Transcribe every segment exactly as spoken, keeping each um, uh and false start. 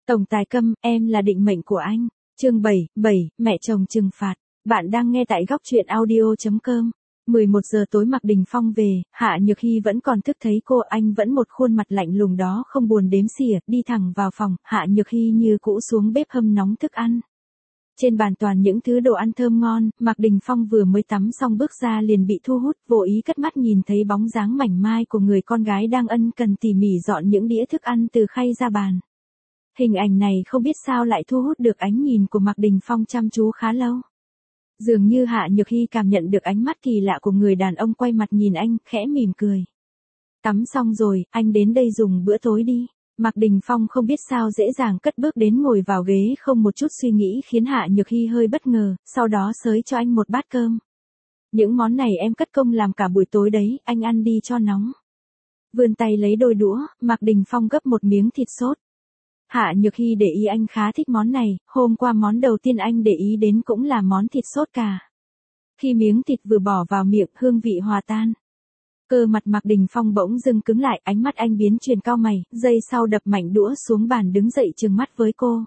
Tổng tài Câm, em là định mệnh của anh. Chương bảy, bảy, mẹ chồng trừng phạt. Bạn đang nghe tại góc truyện audio chấm com. mười một giờ tối Mạc Đình Phong về, Hạ Nhược Hy vẫn còn thức thấy cô, anh vẫn một khuôn mặt lạnh lùng đó không buồn đếm xỉa, đi thẳng vào phòng, Hạ Nhược Hy như cũ xuống bếp hâm nóng thức ăn. Trên bàn toàn những thứ đồ ăn thơm ngon, Mạc Đình Phong vừa mới tắm xong bước ra liền bị thu hút, vô ý cất mắt nhìn thấy bóng dáng mảnh mai của người con gái đang ân cần tỉ mỉ dọn những đĩa thức ăn từ khay ra bàn. Hình ảnh này không biết sao lại thu hút được ánh nhìn của Mạc Đình Phong chăm chú khá lâu. Dường như Hạ Nhược Hy cảm nhận được ánh mắt kỳ lạ của người đàn ông quay mặt nhìn anh, khẽ mỉm cười. Tắm xong rồi, anh đến đây dùng bữa tối đi. Mạc Đình Phong không biết sao dễ dàng cất bước đến ngồi vào ghế không một chút suy nghĩ khiến Hạ Nhược Hy hơi bất ngờ, sau đó xới cho anh một bát cơm. Những món này em cất công làm cả buổi tối đấy, anh ăn đi cho nóng. Vươn tay lấy đôi đũa, Mạc Đình Phong gấp một miếng thịt sốt. Hạ Nhược Hy để ý anh khá thích món này, hôm qua món đầu tiên anh để ý đến cũng là món thịt sốt cà. Khi miếng thịt vừa bỏ vào miệng, hương vị hòa tan. Cơ mặt Mạc Đình Phong bỗng dưng cứng lại, ánh mắt anh biến chuyển cau mày, giây sau đập mạnh đũa xuống bàn đứng dậy trừng mắt với cô.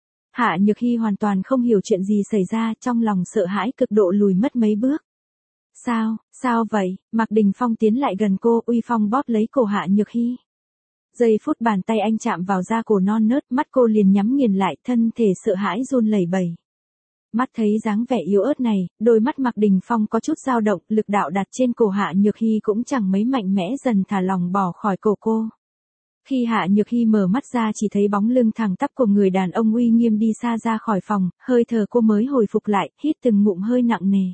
Hạ Nhược Hy hoàn toàn không hiểu chuyện gì xảy ra, trong lòng sợ hãi cực độ lùi mất mấy bước. Sao, sao vậy? Mạc Đình Phong tiến lại gần cô, uy phong bóp lấy cổ Hạ Nhược Hy. Giây phút bàn tay anh chạm vào da cổ non nớt, mắt cô liền nhắm nghiền lại, thân thể sợ hãi run lẩy bẩy. Mắt thấy dáng vẻ yếu ớt này, đôi mắt Mạc Đình Phong có chút dao động, lực đạo đặt trên cổ Hạ Nhược Hy cũng chẳng mấy mạnh mẽ dần thả lòng bỏ khỏi cổ cô. Khi Hạ Nhược Hy mở mắt ra chỉ thấy bóng lưng thẳng tắp của người đàn ông uy nghiêm đi xa ra khỏi phòng, hơi thở cô mới hồi phục lại, hít từng ngụm hơi nặng nề.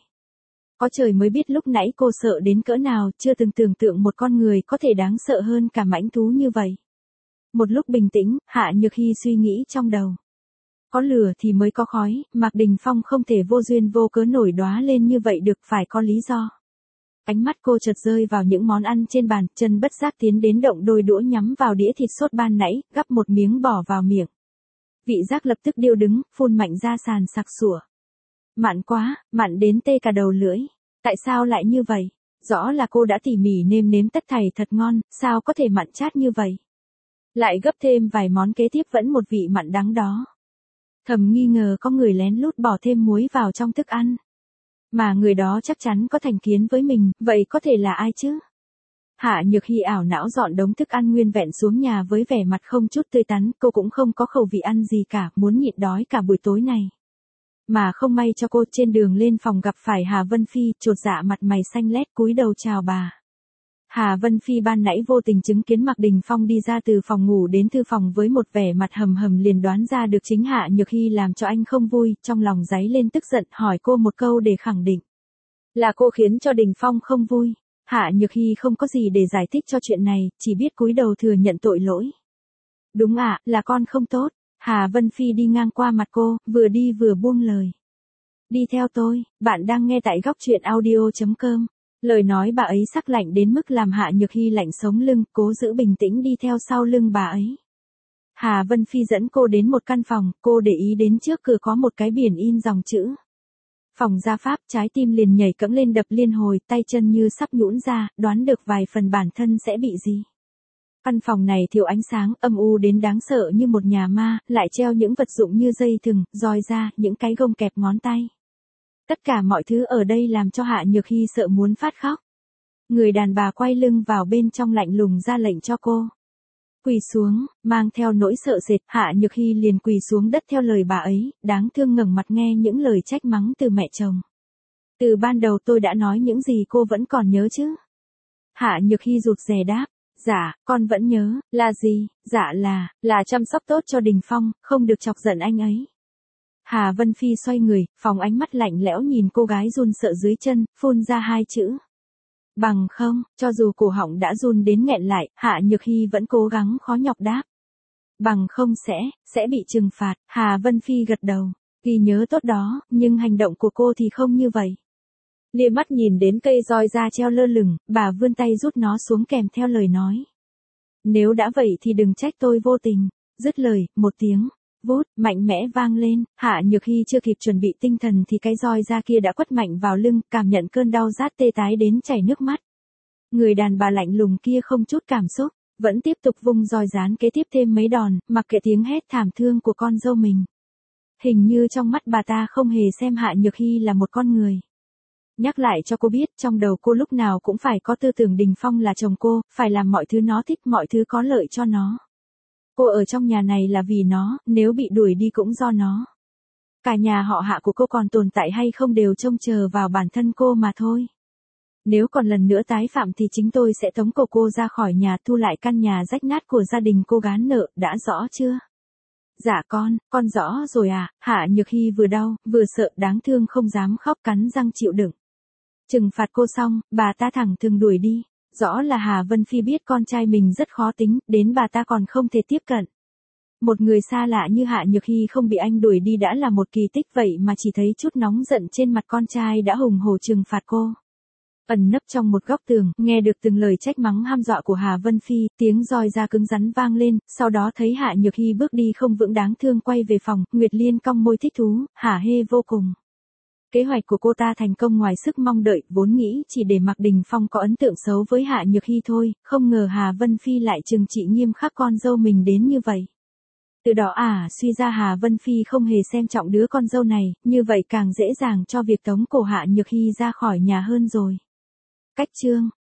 Có trời mới biết lúc nãy cô sợ đến cỡ nào, chưa từng tưởng tượng một con người có thể đáng sợ hơn cả mãnh thú như vậy. Một lúc bình tĩnh, Hạ Nhược Hy suy nghĩ trong đầu. Có lửa thì mới có khói, Mạc Đình Phong không thể vô duyên vô cớ nổi đóa lên như vậy được, phải có lý do. Ánh mắt cô chợt rơi vào những món ăn trên bàn, chân bất giác tiến đến động đôi đũa nhắm vào đĩa thịt sốt ban nãy, gắp một miếng bỏ vào miệng. Vị giác lập tức điêu đứng, phun mạnh ra sàn sặc sủa. Mặn quá, mặn đến tê cả đầu lưỡi. Tại sao lại như vậy? Rõ là cô đã tỉ mỉ nêm nếm tất thảy thật ngon, sao có thể mặn chát như vậy? Lại gấp thêm vài món kế tiếp vẫn một vị mặn đắng đó. Thầm nghi ngờ có người lén lút bỏ thêm muối vào trong thức ăn. Mà người đó chắc chắn có thành kiến với mình, vậy có thể là ai chứ? Hạ Nhược Hy ảo não dọn đống thức ăn nguyên vẹn xuống nhà với vẻ mặt không chút tươi tắn, cô cũng không có khẩu vị ăn gì cả, muốn nhịn đói cả buổi tối này. Mà không may cho cô, trên đường lên phòng gặp phải Hà Vân Phi, chột dạ mặt mày xanh lét cúi đầu chào bà. Hà Vân Phi ban nãy vô tình chứng kiến Mạc Đình Phong đi ra từ phòng ngủ đến thư phòng với một vẻ mặt hầm hầm liền đoán ra được chính Hạ Nhược Hy làm cho anh không vui, trong lòng giấy lên tức giận hỏi cô một câu để khẳng định. Là cô khiến cho Đình Phong không vui. Hạ Nhược Hy không có gì để giải thích cho chuyện này, chỉ biết cúi đầu thừa nhận tội lỗi. Đúng ạ, à, là con không tốt. Hà Vân Phi đi ngang qua mặt cô, vừa đi vừa buông lời. Đi theo tôi, bạn đang nghe tại góc truyện audio chấm com. Lời nói bà ấy sắc lạnh đến mức làm Hạ Nhược Hy lạnh sống lưng, cố giữ bình tĩnh đi theo sau lưng bà ấy. Hà Vân Phi dẫn cô đến một căn phòng, cô để ý đến trước cửa có một cái biển in dòng chữ. Phòng gia pháp, trái tim liền nhảy cẫng lên đập liên hồi, tay chân như sắp nhũn ra, đoán được vài phần bản thân sẽ bị gì. Căn phòng này thiếu ánh sáng, âm u đến đáng sợ như một nhà ma, lại treo những vật dụng như dây thừng, roi da, những cái gông kẹp ngón tay. Tất cả mọi thứ ở đây làm cho Hạ Nhược Hy sợ muốn phát khóc. Người đàn bà quay lưng vào bên trong lạnh lùng ra lệnh cho cô. Quỳ xuống, mang theo nỗi sợ sệt, Hạ Nhược Hy liền quỳ xuống đất theo lời bà ấy, đáng thương ngẩng mặt nghe những lời trách mắng từ mẹ chồng. Từ ban đầu tôi đã nói những gì cô vẫn còn nhớ chứ? Hạ Nhược Hy rụt rè đáp. Dạ, con vẫn nhớ, là gì? Dạ là, là chăm sóc tốt cho Đình Phong, không được chọc giận anh ấy. Hà Vân Phi xoay người, phóng ánh mắt lạnh lẽo nhìn cô gái run sợ dưới chân, phun ra hai chữ. Bằng không, cho dù cổ họng đã run đến nghẹn lại, Hạ Nhược Hy vẫn cố gắng khó nhọc đáp. Bằng không sẽ, sẽ bị trừng phạt, Hà Vân Phi gật đầu, ghi nhớ tốt đó, nhưng hành động của cô thì không như vậy. Lia mắt nhìn đến cây roi da treo lơ lửng, bà vươn tay rút nó xuống kèm theo lời nói. Nếu đã vậy thì đừng trách tôi vô tình. Dứt lời, một tiếng, vút, mạnh mẽ vang lên, Hạ Nhược Hy chưa kịp chuẩn bị tinh thần thì cái roi da kia đã quất mạnh vào lưng, cảm nhận cơn đau rát tê tái đến chảy nước mắt. Người đàn bà lạnh lùng kia không chút cảm xúc, vẫn tiếp tục vung roi rán kế tiếp thêm mấy đòn, mặc kệ tiếng hét thảm thương của con dâu mình. Hình như trong mắt bà ta không hề xem Hạ Nhược Hy là một con người. Nhắc lại cho cô biết trong đầu cô lúc nào cũng phải có tư tưởng Đình Phong là chồng cô, phải làm mọi thứ nó thích, mọi thứ có lợi cho nó. Cô ở trong nhà này là vì nó, nếu bị đuổi đi cũng do nó. Cả nhà họ Hạ của cô còn tồn tại hay không đều trông chờ vào bản thân cô mà thôi. Nếu còn lần nữa tái phạm thì chính tôi sẽ tống cổ cô ra khỏi nhà, thu lại căn nhà rách nát của gia đình cô gán nợ, đã rõ chưa? Dạ con, con rõ rồi à. Hạ Nhược Hy vừa đau, vừa sợ, đáng thương không dám khóc, cắn răng chịu đựng. Trừng phạt cô xong, bà ta thẳng thừng đuổi đi. Rõ là Hà Vân Phi biết con trai mình rất khó tính, đến bà ta còn không thể tiếp cận. Một người xa lạ như Hạ Nhược Hy không bị anh đuổi đi đã là một kỳ tích, vậy mà chỉ thấy chút nóng giận trên mặt con trai đã hùng hổ trừng phạt cô. Ẩn nấp trong một góc tường, nghe được từng lời trách mắng hăm dọa của Hà Vân Phi, tiếng roi da cứng rắn vang lên, sau đó thấy Hạ Nhược Hy bước đi không vững đáng thương quay về phòng, Nguyệt Liên cong môi thích thú, hả hê vô cùng. Kế hoạch của cô ta thành công ngoài sức mong đợi, vốn nghĩ chỉ để Mạc Đình Phong có ấn tượng xấu với Hạ Nhược Hy thôi, không ngờ Hà Vân Phi lại trừng trị nghiêm khắc con dâu mình đến như vậy. Từ đó à, suy ra Hà Vân Phi không hề xem trọng đứa con dâu này, như vậy càng dễ dàng cho việc tống cổ Hạ Nhược Hy ra khỏi nhà hơn rồi. Cách chương